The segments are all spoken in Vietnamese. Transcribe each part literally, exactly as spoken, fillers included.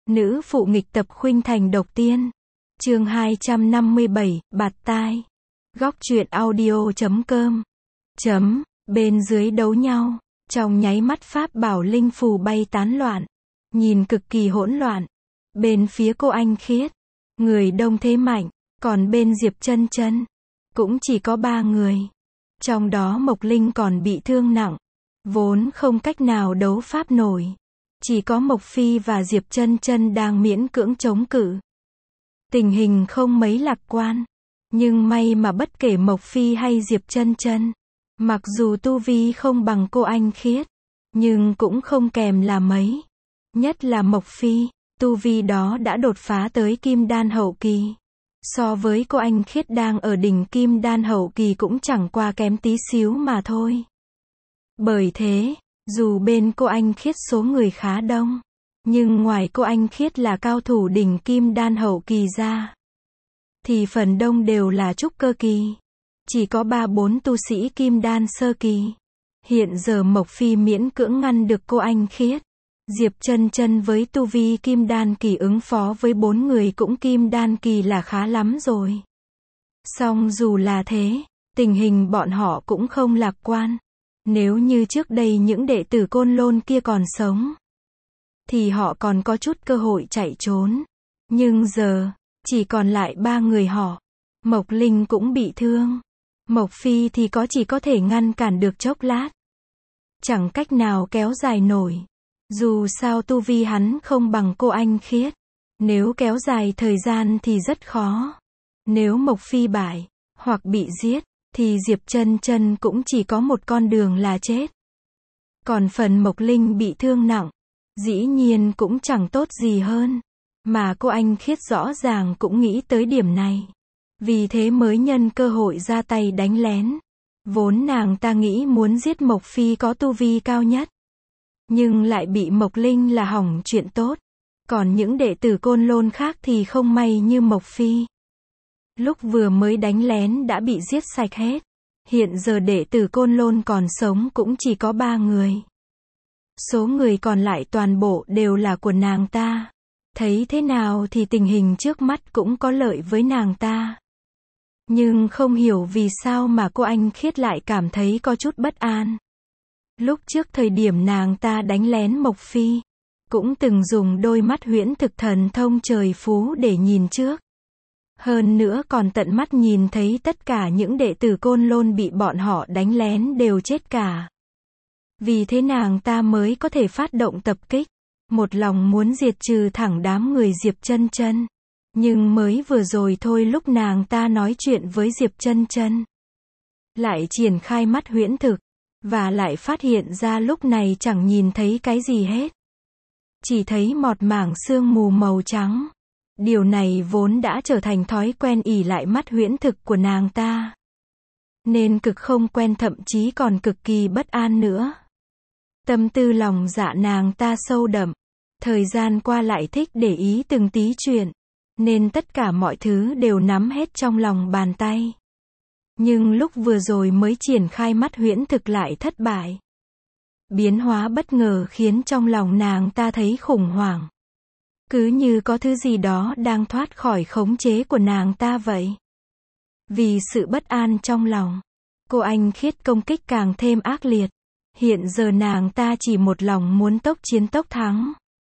Nữ phụ nghịch tập khuynh thành độc tiên. Chương hai trăm năm mươi bảy, bạt tai. Góc truyện audio chấm com. Chấm, bên dưới đấu nhau, trong nháy mắt pháp bảo linh phù bay tán loạn, nhìn cực kỳ hỗn loạn. Bên phía cô Anh Khiết, người đông thế mạnh, còn bên Diệp Chân Chân cũng chỉ có ba người. Trong đó Mộc Linh còn bị thương nặng, vốn không cách nào đấu pháp nổi. Chỉ có Mộc Phi và Diệp Chân Chân đang miễn cưỡng chống cự. Tình hình không mấy lạc quan, nhưng may mà bất kể Mộc Phi hay Diệp Chân Chân, mặc dù tu vi không bằng cô Anh Khiết, nhưng cũng không kèm là mấy. Nhất là Mộc Phi, tu vi đó đã đột phá tới Kim Đan hậu kỳ. So với cô Anh Khiết đang ở đỉnh Kim Đan hậu kỳ cũng chẳng qua kém tí xíu mà thôi. Bởi thế, dù bên cô Anh Khiết số người khá đông, nhưng ngoài cô Anh Khiết là cao thủ đỉnh Kim Đan hậu kỳ ra, thì phần đông đều là trúc cơ kỳ. Chỉ có ba bốn tu sĩ Kim Đan sơ kỳ. Hiện giờ Mộc Phi miễn cưỡng ngăn được cô Anh Khiết. Diệp Chân Chân với tu vi Kim Đan kỳ ứng phó với bốn người cũng Kim Đan kỳ là khá lắm rồi. Song dù là thế, tình hình bọn họ cũng không lạc quan. Nếu như trước đây những đệ tử Côn Lôn kia còn sống, thì họ còn có chút cơ hội chạy trốn. Nhưng giờ, chỉ còn lại ba người họ. Mộc Linh cũng bị thương. Mộc Phi thì có chỉ có thể ngăn cản được chốc lát. Chẳng cách nào kéo dài nổi. Dù sao tu vi hắn không bằng cô Anh Khiết. Nếu kéo dài thời gian thì rất khó. Nếu Mộc Phi bại, hoặc bị giết, thì Diệp Chân Chân cũng chỉ có một con đường là chết. Còn phần Mộc Linh bị thương nặng, dĩ nhiên cũng chẳng tốt gì hơn. Mà cô Anh Khiết rõ ràng cũng nghĩ tới điểm này. Vì thế mới nhân cơ hội ra tay đánh lén. Vốn nàng ta nghĩ muốn giết Mộc Phi có tu vi cao nhất. Nhưng lại bị Mộc Linh là hỏng chuyện tốt. Còn những đệ tử Côn Lôn khác thì không may như Mộc Phi. Lúc vừa mới đánh lén đã bị giết sạch hết. Hiện giờ đệ tử Côn Lôn còn sống cũng chỉ có ba người. Số người còn lại toàn bộ đều là của nàng ta. Thấy thế nào thì tình hình trước mắt cũng có lợi với nàng ta. Nhưng không hiểu vì sao mà cô Anh Khiết lại cảm thấy có chút bất an. Lúc trước thời điểm nàng ta đánh lén Mộc Phi, cũng từng dùng đôi mắt huyễn thực thần thông trời phú để nhìn trước. Hơn nữa còn tận mắt nhìn thấy tất cả những đệ tử Côn Lôn bị bọn họ đánh lén đều chết cả. Vì thế nàng ta mới có thể phát động tập kích, một lòng muốn diệt trừ thẳng đám người Diệp Chân Chân. Nhưng mới vừa rồi thôi lúc nàng ta nói chuyện với Diệp Chân Chân, lại triển khai mắt huyễn thực, và lại phát hiện ra lúc này chẳng nhìn thấy cái gì hết. Chỉ thấy một mảng sương mù màu trắng. Điều này vốn đã trở thành thói quen ỷ lại mắt huyễn thực của nàng ta. Nên cực không quen, thậm chí còn cực kỳ bất an nữa. Tâm tư lòng dạ nàng ta sâu đậm. Thời gian qua lại thích để ý từng tí chuyện. Nên tất cả mọi thứ đều nắm hết trong lòng bàn tay. Nhưng lúc vừa rồi mới triển khai mắt huyễn thực lại thất bại. Biến hóa bất ngờ khiến trong lòng nàng ta thấy khủng hoảng. Cứ như có thứ gì đó đang thoát khỏi khống chế của nàng ta vậy. Vì sự bất an trong lòng, cô Anh Khiết công kích càng thêm ác liệt. Hiện giờ nàng ta chỉ một lòng muốn tốc chiến tốc thắng.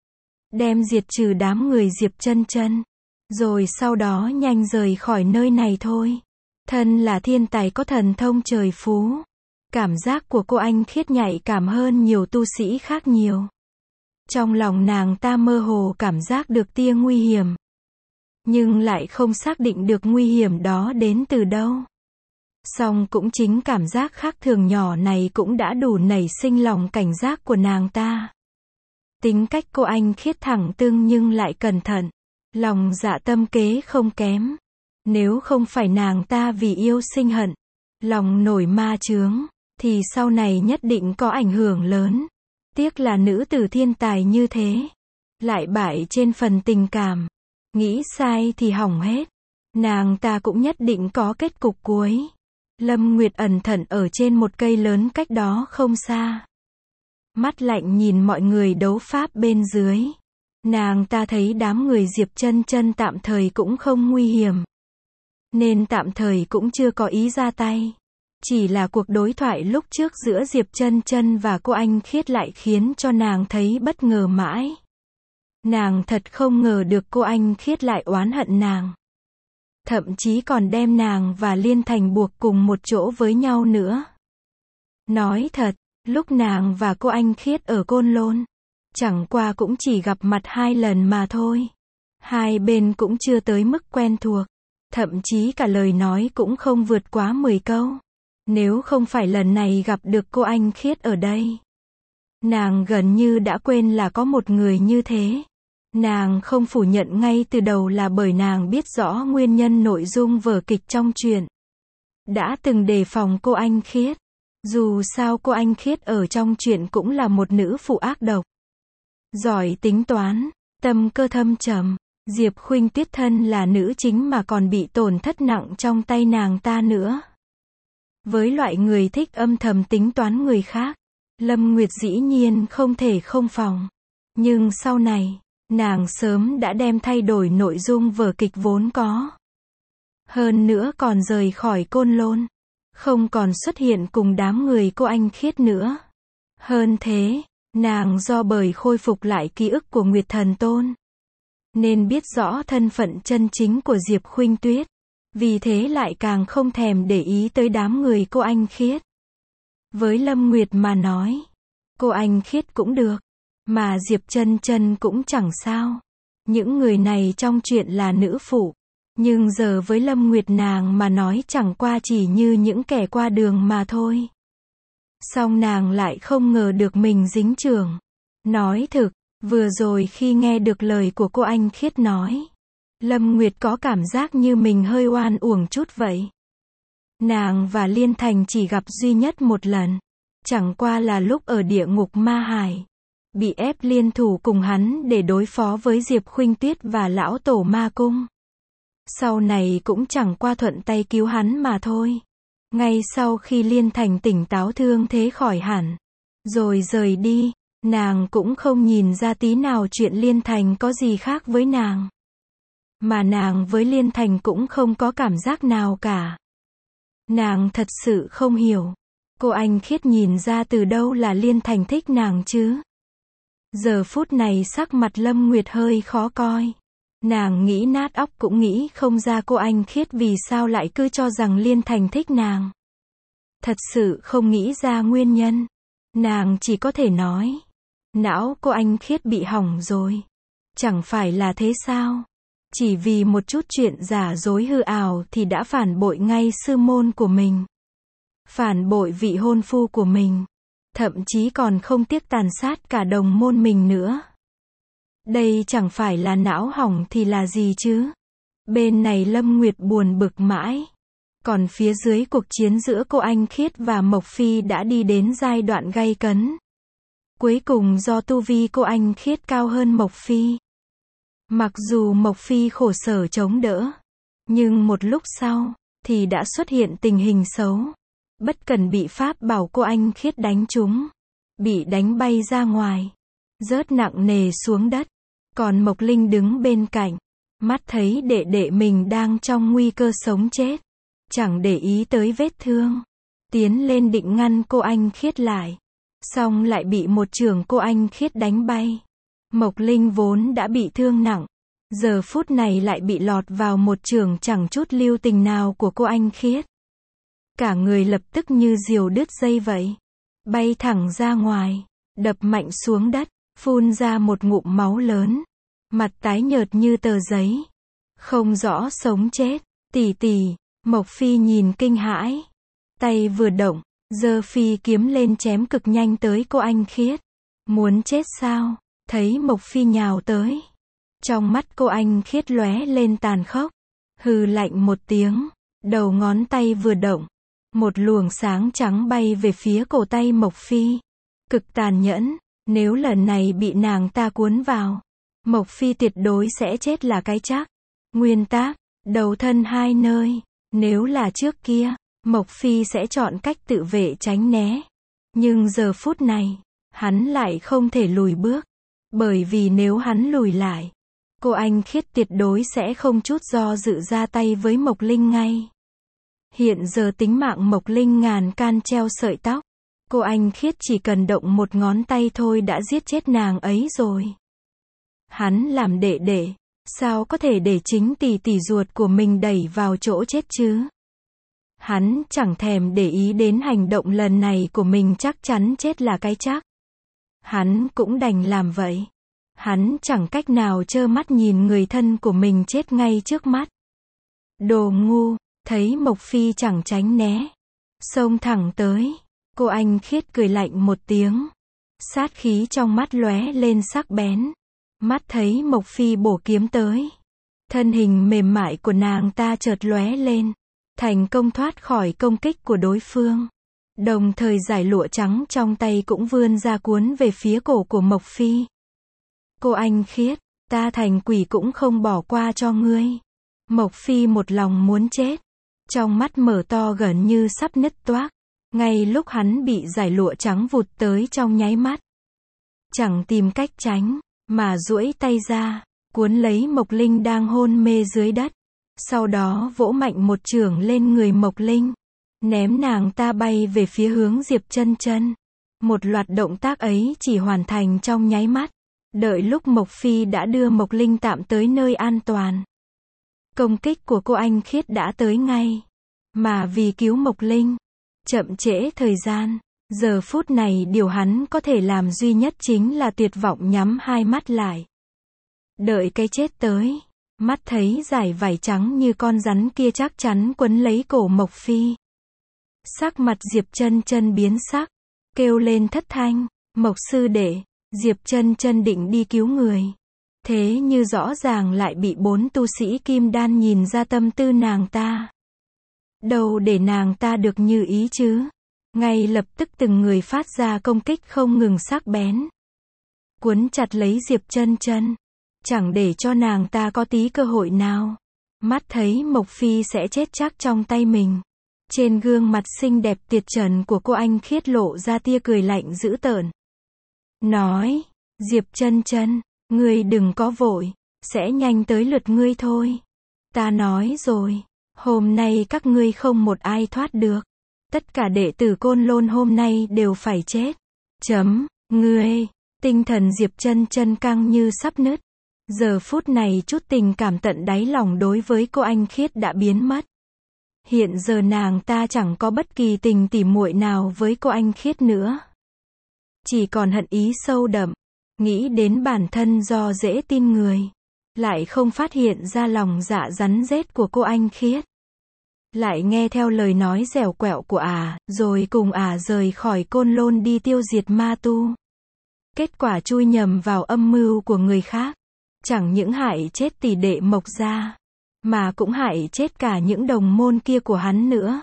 Đem diệt trừ đám người Diệp Chân Chân. Rồi sau đó nhanh rời khỏi nơi này thôi. Thân là thiên tài có thần thông trời phú. Cảm giác của cô Anh Khiết nhạy cảm hơn nhiều tu sĩ khác nhiều. Trong lòng nàng ta mơ hồ cảm giác được tia nguy hiểm. Nhưng lại không xác định được nguy hiểm đó đến từ đâu. Song cũng chính cảm giác khác thường nhỏ này cũng đã đủ nảy sinh lòng cảnh giác của nàng ta. Tính cách cô Anh Khiết thẳng tưng nhưng lại cẩn thận. Lòng dạ tâm kế không kém. Nếu không phải nàng ta vì yêu sinh hận, lòng nổi ma chướng, thì sau này nhất định có ảnh hưởng lớn. Tiếc là nữ tử thiên tài như thế, lại bại trên phần tình cảm. Nghĩ sai thì hỏng hết. Nàng ta cũng nhất định có kết cục cuối. Lâm Nguyệt ẩn thận ở trên một cây lớn cách đó không xa. Mắt lạnh nhìn mọi người đấu pháp bên dưới. Nàng ta thấy đám người Diệp Chân Chân tạm thời cũng không nguy hiểm, nên tạm thời cũng chưa có ý ra tay. Chỉ là cuộc đối thoại lúc trước giữa Diệp Chân Chân và cô Anh Khiết lại khiến cho nàng thấy bất ngờ mãi. Nàng thật không ngờ được cô Anh Khiết lại oán hận nàng. Thậm chí còn đem nàng và Liên Thành buộc cùng một chỗ với nhau nữa. Nói thật, lúc nàng và cô Anh Khiết ở Côn Lôn, chẳng qua cũng chỉ gặp mặt hai lần mà thôi. Hai bên cũng chưa tới mức quen thuộc. Thậm chí cả lời nói cũng không vượt quá mười câu. Nếu không phải lần này gặp được cô Anh Khiết ở đây, nàng gần như đã quên là có một người như thế. Nàng không phủ nhận ngay từ đầu là bởi nàng biết rõ nguyên nhân nội dung vở kịch trong truyện. Đã từng đề phòng cô Anh Khiết. Dù sao cô Anh Khiết ở trong truyện cũng là một nữ phụ ác độc. Giỏi tính toán, tâm cơ thâm trầm. Diệp Khuynh Tuyết thân là nữ chính mà còn bị tổn thất nặng trong tay nàng ta nữa. Với loại người thích âm thầm tính toán người khác, Lâm Nguyệt dĩ nhiên không thể không phòng. Nhưng sau này, nàng sớm đã đem thay đổi nội dung vở kịch vốn có. Hơn nữa còn rời khỏi Côn Lôn, không còn xuất hiện cùng đám người cô Anh Khiết nữa. Hơn thế, nàng do bởi khôi phục lại ký ức của Nguyệt Thần Tôn, nên biết rõ thân phận chân chính của Diệp Khuynh Tuyết. Vì thế lại càng không thèm để ý tới đám người cô Anh Khiết. Với Lâm Nguyệt mà nói, cô Anh Khiết cũng được, mà Diệp Chân Chân cũng chẳng sao. Những người này trong truyện là nữ phụ, nhưng giờ với Lâm Nguyệt nàng mà nói chẳng qua chỉ như những kẻ qua đường mà thôi. Song nàng lại không ngờ được mình dính chưởng. Nói thực, vừa rồi khi nghe được lời của cô Anh Khiết nói, Lâm Nguyệt có cảm giác như mình hơi oan uổng chút vậy. Nàng và Liên Thành chỉ gặp duy nhất một lần, chẳng qua là lúc ở địa ngục ma hải, bị ép liên thủ cùng hắn để đối phó với Diệp Khuynh Tuyết và lão tổ ma cung. Sau này cũng chẳng qua thuận tay cứu hắn mà thôi. Ngay sau khi Liên Thành tỉnh táo thương thế khỏi hẳn, rồi rời đi, nàng cũng không nhìn ra tí nào chuyện Liên Thành có gì khác với nàng. Mà nàng với Liên Thành cũng không có cảm giác nào cả. Nàng thật sự không hiểu, cô Anh Khiết nhìn ra từ đâu là Liên Thành thích nàng chứ. Giờ phút này sắc mặt Lâm Nguyệt hơi khó coi. Nàng nghĩ nát óc cũng nghĩ không ra cô Anh Khiết vì sao lại cứ cho rằng Liên Thành thích nàng. Thật sự không nghĩ ra nguyên nhân. Nàng chỉ có thể nói, não cô Anh Khiết bị hỏng rồi. Chẳng phải là thế sao? Chỉ vì một chút chuyện giả dối hư ảo thì đã phản bội ngay sư môn của mình. Phản bội vị hôn phu của mình. Thậm chí còn không tiếc tàn sát cả đồng môn mình nữa. Đây chẳng phải là não hỏng thì là gì chứ? Bên này Lâm Nguyệt buồn bực mãi. Còn phía dưới cuộc chiến giữa cô Anh Khiết và Mộc Phi đã đi đến giai đoạn gay cấn. Cuối cùng do tu vi cô Anh Khiết cao hơn Mộc Phi. Mặc dù Mộc Phi khổ sở chống đỡ, nhưng một lúc sau, thì đã xuất hiện tình hình xấu. Bất cần bị pháp bảo cô Anh Khiết đánh trúng, bị đánh bay ra ngoài, rớt nặng nề xuống đất. Còn Mộc Linh đứng bên cạnh, mắt thấy đệ đệ mình đang trong nguy cơ sống chết, chẳng để ý tới vết thương, tiến lên định ngăn cô Anh Khiết lại, xong lại bị một chưởng cô Anh Khiết đánh bay. Mộc Linh vốn đã bị thương nặng, giờ phút này lại bị lọt vào một chưởng chẳng chút lưu tình nào của cô Anh Khiết. Cả người lập tức như diều đứt dây vậy, bay thẳng ra ngoài, đập mạnh xuống đất, phun ra một ngụm máu lớn, mặt tái nhợt như tờ giấy, không rõ sống chết. Tỷ tỷ, Mộc Phi nhìn kinh hãi, tay vừa động, giơ phi kiếm lên chém cực nhanh tới cô Anh Khiết. Muốn chết sao? Thấy Mộc Phi nhào tới, trong mắt cô Anh Khiết lóe lên tàn khốc, hừ lạnh một tiếng, đầu ngón tay vừa động, một luồng sáng trắng bay về phía cổ tay Mộc Phi. Cực tàn nhẫn, nếu lần này bị nàng ta cuốn vào, Mộc Phi tuyệt đối sẽ chết là cái chắc. Nguyên tắc, đầu thân hai nơi, nếu là trước kia, Mộc Phi sẽ chọn cách tự vệ tránh né. Nhưng giờ phút này, hắn lại không thể lùi bước. Bởi vì nếu hắn lùi lại, cô Anh Khiết tuyệt đối sẽ không chút do dự ra tay với Mộc Linh ngay. Hiện giờ tính mạng Mộc Linh ngàn can treo sợi tóc. Cô Anh Khiết chỉ cần động một ngón tay thôi đã giết chết nàng ấy rồi. Hắn làm đệ đệ, sao có thể để chính tỷ tỷ ruột của mình đẩy vào chỗ chết chứ? Hắn chẳng thèm để ý đến hành động lần này của mình, chắc chắn chết là cái chắc. Hắn cũng đành làm vậy. Hắn chẳng cách nào trơ mắt nhìn người thân của mình chết ngay trước mắt. Đồ ngu, thấy Mộc Phi chẳng tránh né, xông thẳng tới. Cô Anh Khiết cười lạnh một tiếng. Sát khí trong mắt lóe lên sắc bén. Mắt thấy Mộc Phi bổ kiếm tới. Thân hình mềm mại của nàng ta chợt lóe lên. Thành công thoát khỏi công kích của đối phương. Đồng thời giải lụa trắng trong tay cũng vươn ra cuốn về phía cổ của Mộc Phi. Cô Anh Khiết, ta thành quỷ cũng không bỏ qua cho ngươi. Mộc Phi một lòng muốn chết. Trong mắt mở to gần như sắp nứt toác. Ngay lúc hắn bị giải lụa trắng vụt tới trong nháy mắt. Chẳng tìm cách tránh, mà duỗi tay ra, cuốn lấy Mộc Linh đang hôn mê dưới đất. Sau đó vỗ mạnh một chưởng lên người Mộc Linh. Ném nàng ta bay về phía hướng Diệp Chân Chân. Một loạt động tác ấy chỉ hoàn thành trong nháy mắt. Đợi lúc Mộc Phi đã đưa Mộc Linh tạm tới nơi an toàn. Công kích của cô Anh Khiết đã tới ngay. Mà vì cứu Mộc Linh, chậm trễ thời gian, giờ phút này điều hắn có thể làm duy nhất chính là tuyệt vọng nhắm hai mắt lại. Đợi cái chết tới, mắt thấy dải vải trắng như con rắn kia chắc chắn quấn lấy cổ Mộc Phi. Sắc mặt Diệp Chân Chân biến sắc, kêu lên thất thanh, Mộc sư đệ. Diệp Chân Chân định đi cứu người. Thế như rõ ràng lại bị bốn tu sĩ kim đan nhìn ra tâm tư nàng ta. Đâu để nàng ta được như ý chứ. Ngay lập tức từng người phát ra công kích không ngừng sắc bén. Cuốn chặt lấy Diệp Chân Chân. Chẳng để cho nàng ta có tí cơ hội nào. Mắt thấy Mộc Phi sẽ chết chắc trong tay mình. Trên gương mặt xinh đẹp tuyệt trần của cô Anh Khiết lộ ra tia cười lạnh dữ tợn. Nói, Diệp Chân Chân, ngươi đừng có vội, sẽ nhanh tới lượt ngươi thôi. Ta nói rồi, hôm nay các ngươi không một ai thoát được. Tất cả đệ tử Côn Lôn hôm nay đều phải chết. Chấm, ngươi, tinh thần Diệp Chân Chân căng như sắp nứt. Giờ phút này chút tình cảm tận đáy lòng đối với cô Anh Khiết đã biến mất. Hiện giờ nàng ta chẳng có bất kỳ tình tỉ muội nào với cô Anh Khiết nữa. Chỉ còn hận ý sâu đậm, nghĩ đến bản thân do dễ tin người, lại không phát hiện ra lòng dạ rắn rết của cô Anh Khiết. Lại nghe theo lời nói dẻo quẹo của ả, à, rồi cùng ả à rời khỏi Côn Lôn đi tiêu diệt ma tu. Kết quả chui nhầm vào âm mưu của người khác, chẳng những hại chết tỷ đệ Mộc gia, mà cũng hại chết cả những đồng môn kia của hắn nữa.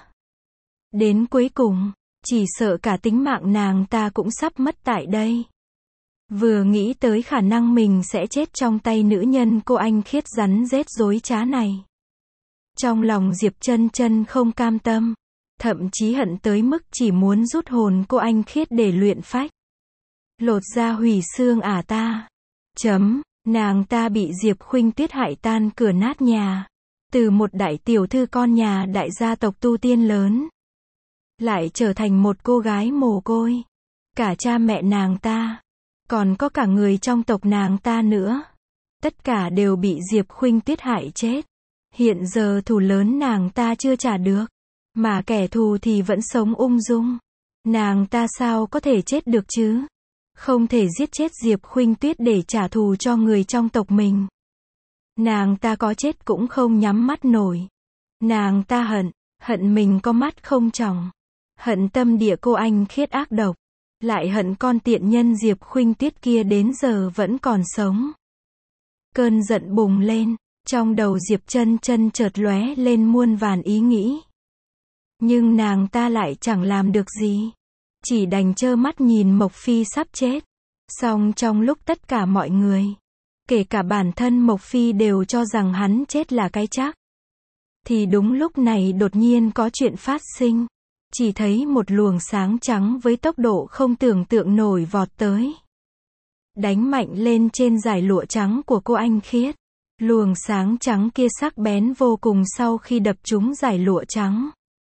Đến cuối cùng, chỉ sợ cả tính mạng nàng ta cũng sắp mất tại đây. Vừa nghĩ tới khả năng mình sẽ chết trong tay nữ nhân cô Anh Khiết rắn rết dối trá này. Trong lòng Diệp Chân Chân không cam tâm, thậm chí hận tới mức chỉ muốn rút hồn cô Anh Khiết để luyện phách. Lột da hủy xương ả ta. Chấm, nàng ta bị Diệp Khuynh Tuyết hại tan cửa nát nhà. Từ một đại tiểu thư con nhà đại gia tộc tu tiên lớn, lại trở thành một cô gái mồ côi. Cả cha mẹ nàng ta, còn có cả người trong tộc nàng ta nữa. Tất cả đều bị Diệp Khuynh Tuyết hại chết. Hiện giờ thù lớn nàng ta chưa trả được, mà kẻ thù thì vẫn sống ung dung. Nàng ta sao có thể chết được chứ? Không thể giết chết Diệp Khuynh Tuyết để trả thù cho người trong tộc mình. Nàng ta có chết cũng không nhắm mắt nổi. Nàng ta hận, hận mình có mắt không tròng. Hận tâm địa cô Anh Khiết ác độc. Lại hận con tiện nhân Diệp Khuynh Tuyết kia đến giờ vẫn còn sống. Cơn giận bùng lên, trong đầu Diệp Chân Chân chợt lóe lên muôn vàn ý nghĩ. Nhưng nàng ta lại chẳng làm được gì. Chỉ đành trơ mắt nhìn Mộc Phi sắp chết. Song trong lúc tất cả mọi người, kể cả bản thân Mộc Phi đều cho rằng hắn chết là cái chắc, thì đúng lúc này đột nhiên có chuyện phát sinh. Chỉ thấy một luồng sáng trắng với tốc độ không tưởng tượng nổi vọt tới. đánh mạnh lên trên dải lụa trắng của cô anh Khiết. Luồng sáng trắng kia sắc bén vô cùng sau khi đập trúng dải lụa trắng.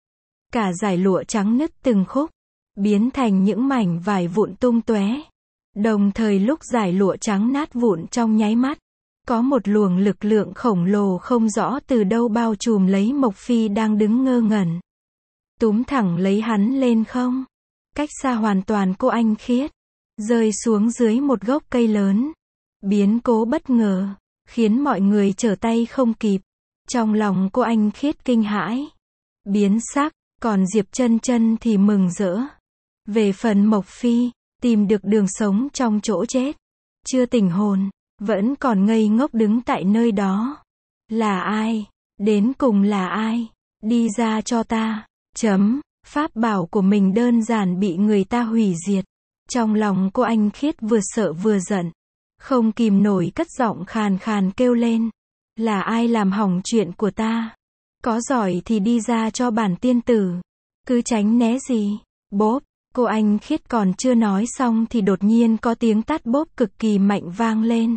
Cả dải lụa trắng nứt từng khúc, biến thành những mảnh vải vụn tung tóe. Đồng thời lúc dải lụa trắng nát vụn trong nháy mắt, có một luồng lực lượng khổng lồ không rõ từ đâu bao trùm lấy Mộc Phi đang đứng ngơ ngẩn. Túm thẳng lấy hắn lên không. Cách xa hoàn toàn cô anh Khiết. Rơi xuống dưới một gốc cây lớn. Biến cố bất ngờ, khiến mọi người trở tay không kịp. Trong lòng cô anh Khiết kinh hãi, biến sắc, còn Diệp Chân Chân thì mừng rỡ. Về phần Mộc Phi, tìm được đường sống trong chỗ chết, chưa tỉnh hồn, vẫn còn ngây ngốc đứng tại nơi đó. Là ai? Đến cùng là ai? Đi ra cho ta. Chấm. Pháp bảo của mình đơn giản bị người ta hủy diệt. Trong lòng cô anh Khiết vừa sợ vừa giận, không kìm nổi cất giọng khàn khàn kêu lên. Là ai làm hỏng chuyện của ta? Có giỏi thì đi ra cho bản tiên tử. Cứ tránh né gì? Bốp. Cô anh Khiết còn chưa nói xong thì đột nhiên có tiếng tát bốp cực kỳ mạnh vang lên.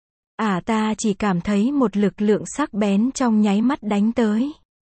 Ả ta chỉ cảm thấy một lực lượng sắc bén trong nháy mắt đánh tới.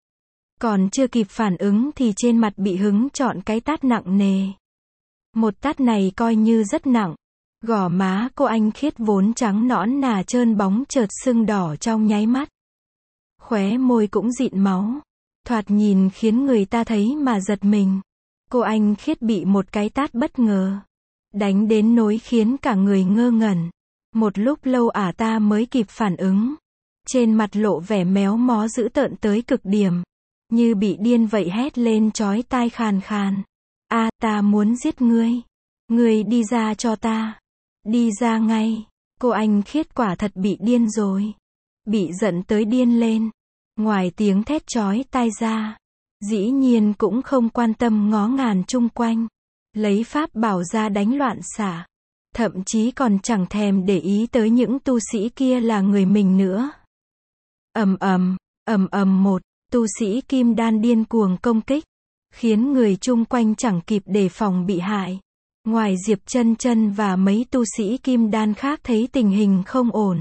Còn chưa kịp phản ứng thì trên mặt bị hứng chọn cái tát nặng nề. Một tát này coi như rất nặng. Gò má cô anh Khiết vốn trắng nõn nà trơn bóng chợt sưng đỏ trong nháy mắt. Khóe môi cũng dịn máu. Thoạt nhìn khiến người ta thấy mà giật mình. Cô anh Khiết bị một cái tát bất ngờ đánh đến nỗi khiến cả người ngơ ngẩn. Một lúc lâu ả ta mới kịp phản ứng. Trên mặt lộ vẻ méo mó dữ tợn tới cực điểm. Như bị điên vậy hét lên chói tai khàn khàn. A, ta muốn giết ngươi. Ngươi đi ra cho ta. Đi ra ngay. Cô anh Khiết quả thật bị điên rồi. Bị giận tới điên lên. Ngoài tiếng thét chói tai ra, dĩ nhiên cũng không quan tâm ngó ngàng chung quanh. Lấy pháp bảo ra đánh loạn xạ. Thậm chí còn chẳng thèm để ý tới những tu sĩ kia là người mình nữa. Ầm ầm, ầm ầm một, tu sĩ kim đan điên cuồng công kích, khiến người chung quanh chẳng kịp đề phòng bị hại. Ngoài Diệp Chân Chân và mấy tu sĩ kim đan khác thấy tình hình không ổn,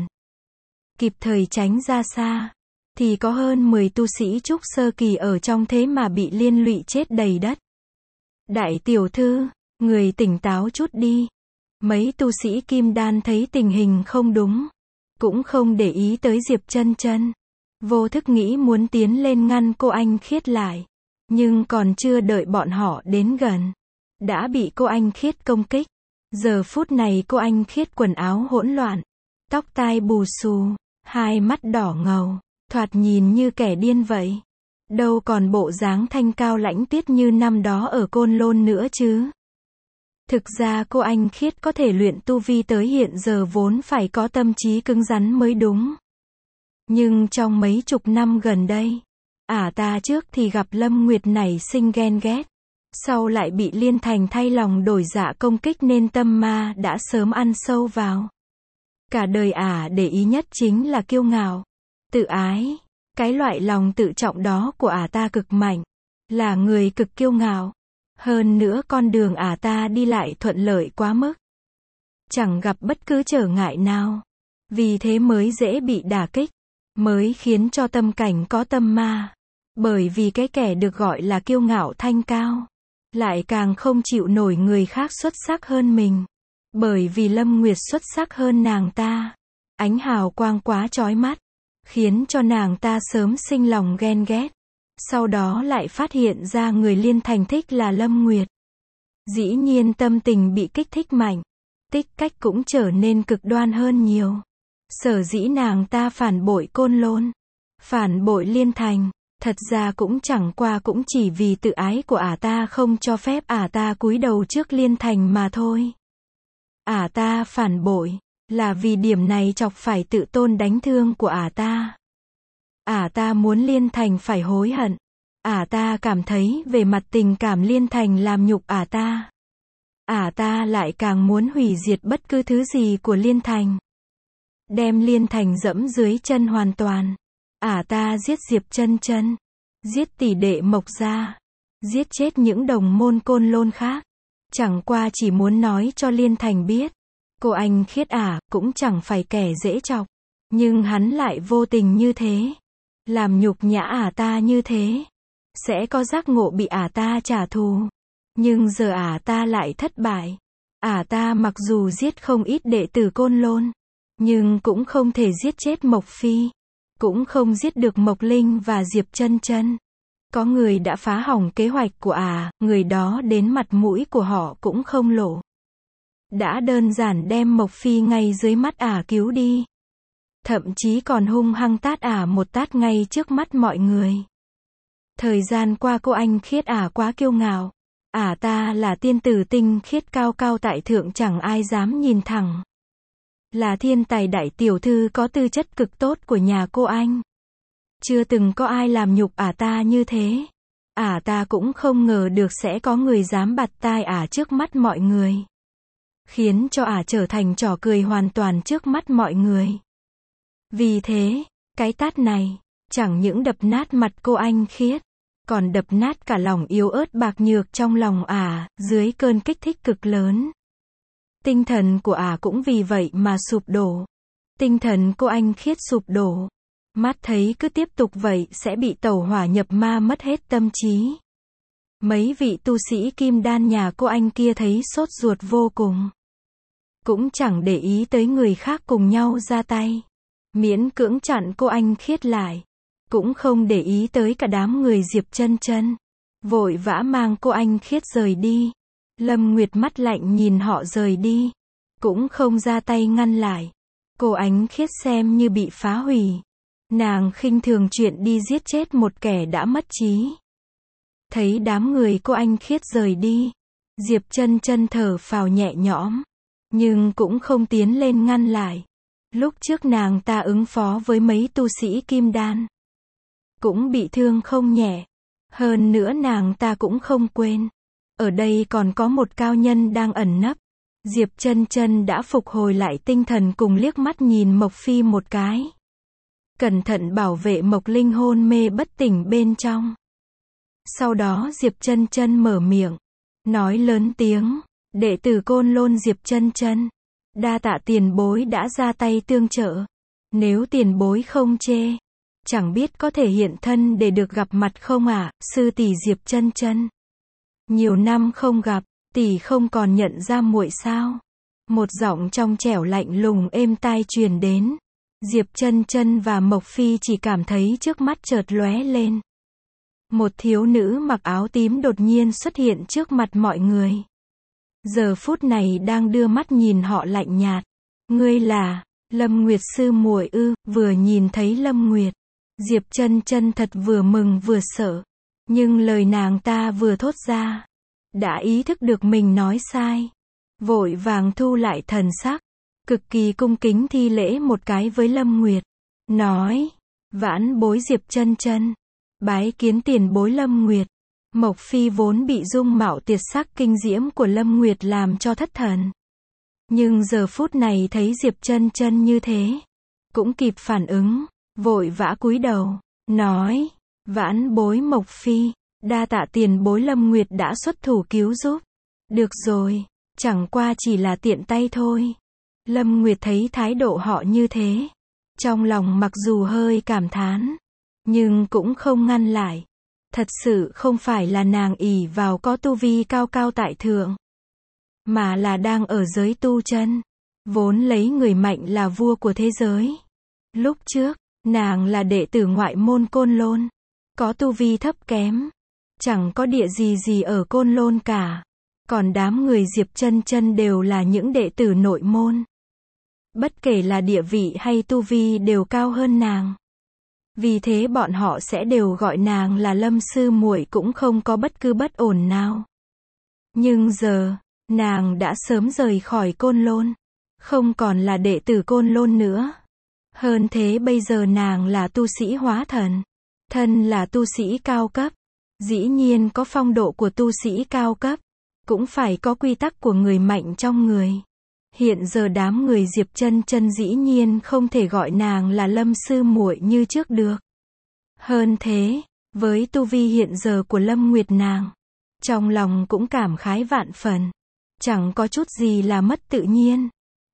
kịp thời tránh ra xa, thì có hơn mười tu sĩ trúc sơ kỳ ở trong thế mà bị liên lụy chết đầy đất. Đại tiểu thư, người tỉnh táo chút đi. Mấy tu sĩ kim đan thấy tình hình không đúng, cũng không để ý tới Diệp Chân Chân. Vô thức nghĩ muốn tiến lên ngăn cô anh Khiết lại. Nhưng còn chưa đợi bọn họ đến gần, đã bị cô anh Khiết công kích. Giờ phút này cô anh Khiết quần áo hỗn loạn, tóc tai bù xù, hai mắt đỏ ngầu, thoạt nhìn như kẻ điên vậy. Đâu còn bộ dáng thanh cao lãnh tiết như năm đó ở Côn Lôn nữa chứ. Thực ra cô anh Khiết có thể luyện tu vi tới hiện giờ vốn phải có tâm trí cứng rắn mới đúng. Nhưng trong mấy chục năm gần đây, ả ta trước thì gặp Lâm Nguyệt nảy sinh ghen ghét, sau lại bị Liên Thành thay lòng đổi dạ công kích nên tâm ma đã sớm ăn sâu vào. Cả đời ả để ý nhất chính là kiêu ngạo, tự ái. Cái loại lòng tự trọng đó của ả ta cực mạnh, là người cực kiêu ngạo. Hơn nữa con đường ả ta đi lại thuận lợi quá mức, chẳng gặp bất cứ trở ngại nào. Vì thế mới dễ bị đả kích, mới khiến cho tâm cảnh có tâm ma. Bởi vì cái kẻ được gọi là kiêu ngạo thanh cao, lại càng không chịu nổi người khác xuất sắc hơn mình. Bởi vì Lâm Nguyệt xuất sắc hơn nàng ta, ánh hào quang quá chói mắt, khiến cho nàng ta sớm sinh lòng ghen ghét. Sau đó lại phát hiện ra người Liên Thành thích là Lâm Nguyệt. Dĩ nhiên tâm tình bị kích thích mạnh, tích cách cũng trở nên cực đoan hơn nhiều. Sở dĩ nàng ta phản bội Côn Lôn, phản bội Liên Thành, thật ra cũng chẳng qua cũng chỉ vì tự ái của ả ta không cho phép ả ta cúi đầu trước Liên Thành mà thôi. Ả ta phản bội là vì điểm này chọc phải tự tôn đánh thương của ả ta. Ả ta muốn Liên Thành phải hối hận. Ả ta cảm thấy về mặt tình cảm Liên Thành làm nhục ả ta. Ả ta lại càng muốn hủy diệt bất cứ thứ gì của Liên Thành, đem Liên Thành dẫm dưới chân hoàn toàn. Ả ta giết Diệp Chân Chân, giết tỷ đệ Mộc Gia, giết chết những đồng môn Côn Lôn khác. Chẳng qua chỉ muốn nói cho Liên Thành biết, Cô anh Khiết ả, cũng chẳng phải kẻ dễ chọc. Nhưng hắn lại vô tình như thế. Làm nhục nhã ả ta như thế. Sẽ có giác ngộ bị ả ta trả thù. Nhưng giờ ả ta lại thất bại. Ả ta mặc dù giết không ít đệ tử Côn Lôn. Nhưng cũng không thể giết chết Mộc Phi. Cũng không giết được Mộc Linh và Diệp Chân Chân. Có người đã phá hỏng kế hoạch của ả, người đó đến mặt mũi của họ cũng không lộ. Đã đơn giản đem Mộc Phi ngay dưới mắt ả cứu đi. Thậm chí còn hung hăng tát ả một tát ngay trước mắt mọi người. Thời gian qua cô anh Khiết ả quá kiêu ngạo. Ả ta là tiên tử tinh khiết cao cao tại thượng chẳng ai dám nhìn thẳng. Là thiên tài đại tiểu thư có tư chất cực tốt của nhà cô anh. Chưa từng có ai làm nhục ả ta như thế. Ả ta cũng không ngờ được sẽ có người dám bạt tai ả trước mắt mọi người. Khiến cho ả trở thành trò cười hoàn toàn trước mắt mọi người. Vì thế, cái tát này, chẳng những đập nát mặt cô anh Khiết, còn đập nát cả lòng yếu ớt bạc nhược trong lòng ả, dưới cơn kích thích cực lớn. Tinh thần của ả cũng vì vậy mà sụp đổ. Tinh thần cô anh Khiết sụp đổ. Mắt thấy cứ tiếp tục vậy sẽ bị tẩu hỏa nhập ma mất hết tâm trí. Mấy vị tu sĩ kim đan nhà cô anh kia thấy sốt ruột vô cùng. Cũng chẳng để ý tới người khác cùng nhau ra tay. Miễn cưỡng chặn cô anh Khiết lại. Cũng không để ý tới cả đám người Diệp Chân Chân. Vội vã mang cô anh Khiết rời đi. Lâm Nguyệt mắt lạnh nhìn họ rời đi. Cũng không ra tay ngăn lại. Cô ánh Khiết xem như bị phá hủy. Nàng khinh thường chuyện đi giết chết một kẻ đã mất trí. Thấy đám người cô anh Khiết rời đi. Diệp Chân Chân thở phào nhẹ nhõm. Nhưng cũng không tiến lên ngăn lại. Lúc trước nàng ta ứng phó với mấy tu sĩ kim đan. Cũng bị thương không nhẹ. Hơn nữa nàng ta cũng không quên. Ở đây còn có một cao nhân đang ẩn nấp. Diệp Chân Chân đã phục hồi lại tinh thần cùng liếc mắt nhìn Mộc Phi một cái. Cẩn thận bảo vệ Mộc Linh hôn mê bất tỉnh bên trong. Sau đó Diệp Chân Chân mở miệng. Nói lớn tiếng. Đệ tử Côn Lôn Diệp Chân Chân. Đa tạ tiền bối đã ra tay tương trợ. Nếu tiền bối không chê. Chẳng biết có thể hiện thân để được gặp mặt không ạ, à, sư tỷ Diệp Chân Chân. Nhiều năm không gặp, tỷ không còn nhận ra muội sao? Một giọng trong trẻo lạnh lùng êm tai truyền đến. Diệp Chân Chân và Mộc Phi chỉ cảm thấy trước mắt chợt lóe lên. Một thiếu nữ mặc áo tím đột nhiên xuất hiện trước mặt mọi người. Giờ phút này đang đưa mắt nhìn họ lạnh nhạt. Ngươi là Lâm Nguyệt sư muội ư? Vừa nhìn thấy Lâm Nguyệt, Diệp Chân Chân thật vừa mừng vừa sợ. Nhưng lời nàng ta vừa thốt ra, đã ý thức được mình nói sai. Vội vàng thu lại thần sắc, cực kỳ cung kính thi lễ một cái với Lâm Nguyệt. Nói, vãn bối Diệp Chân Chân, bái kiến tiền bối Lâm Nguyệt. Mộc Phi vốn bị dung mạo tuyệt sắc kinh diễm của Lâm Nguyệt làm cho thất thần. Nhưng giờ phút này thấy Diệp Chân Chân như thế, cũng kịp phản ứng, vội vã cúi đầu, nói, vãn bối Mộc Phi, đa tạ tiền bối Lâm Nguyệt đã xuất thủ cứu giúp. Được rồi, chẳng qua chỉ là tiện tay thôi. Lâm Nguyệt thấy thái độ họ như thế, trong lòng mặc dù hơi cảm thán, nhưng cũng không ngăn lại. Thật sự không phải là nàng ỷ vào có tu vi cao cao tại thượng, mà là đang ở giới tu chân, vốn lấy người mạnh là vua của thế giới. Lúc trước, nàng là đệ tử ngoại môn Côn Lôn, có tu vi thấp kém, chẳng có địa gì gì ở Côn Lôn cả. Còn đám người Diệp Chân Chân đều là những đệ tử nội môn. Bất kể là địa vị hay tu vi đều cao hơn nàng. Vì thế bọn họ sẽ đều gọi nàng là Lâm sư muội, cũng không có bất cứ bất ổn nào. Nhưng giờ, nàng đã sớm rời khỏi Côn Lôn, không còn là đệ tử Côn Lôn nữa. Hơn thế bây giờ nàng là tu sĩ hóa thần, thân là tu sĩ cao cấp, dĩ nhiên có phong độ của tu sĩ cao cấp, cũng phải có quy tắc của người mạnh trong người. Hiện giờ đám người Diệp Chân Chân dĩ nhiên không thể gọi nàng là Lâm sư muội như trước được. Hơn thế, với tu vi hiện giờ của Lâm Nguyệt nàng, trong lòng cũng cảm khái vạn phần, chẳng có chút gì là mất tự nhiên.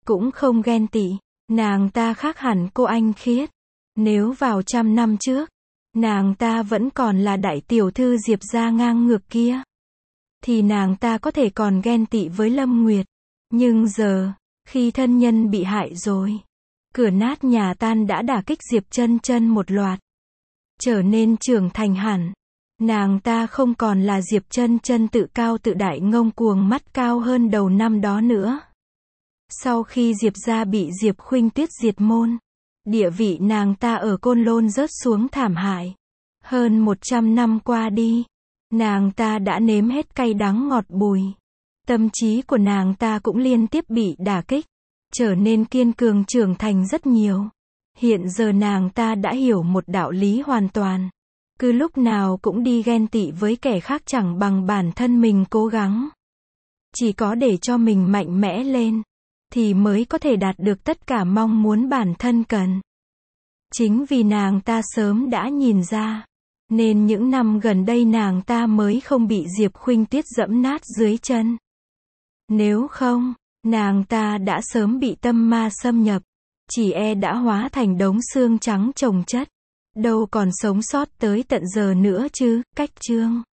cũng không ghen tị. Nàng ta khác hẳn cô Anh Khiết. Nếu vào trăm năm trước, nàng ta vẫn còn là đại tiểu thư Diệp gia ngang ngược kia, thì nàng ta có thể còn ghen tị với Lâm Nguyệt. Nhưng giờ, khi thân nhân bị hại rồi, cửa nát nhà tan đã đả kích Diệp Chân Chân một loạt, trở nên trưởng thành hẳn. Nàng ta không còn là Diệp Chân Chân tự cao tự đại ngông cuồng mắt cao hơn đầu năm đó nữa. Sau khi Diệp gia bị Diệp Khuynh Tuyết diệt môn, địa vị nàng ta ở Côn Lôn rớt xuống thảm hại. Hơn một trăm năm qua đi, nàng ta đã nếm hết cay đắng ngọt bùi. Tâm trí của nàng ta cũng liên tiếp bị đả kích, trở nên kiên cường trưởng thành rất nhiều. Hiện giờ nàng ta đã hiểu một đạo lý hoàn toàn. Cứ lúc nào cũng đi ghen tị với kẻ khác chẳng bằng bản thân mình cố gắng. Chỉ có để cho mình mạnh mẽ lên, thì mới có thể đạt được tất cả mong muốn bản thân cần. Chính vì nàng ta sớm đã nhìn ra, nên những năm gần đây nàng ta mới không bị Diệp Khuynh Tuyết dẫm nát dưới chân. Nếu không, nàng ta đã sớm bị tâm ma xâm nhập, chỉ e đã hóa thành đống xương trắng chồng chất, đâu còn sống sót tới tận giờ nữa chứ. Cách chương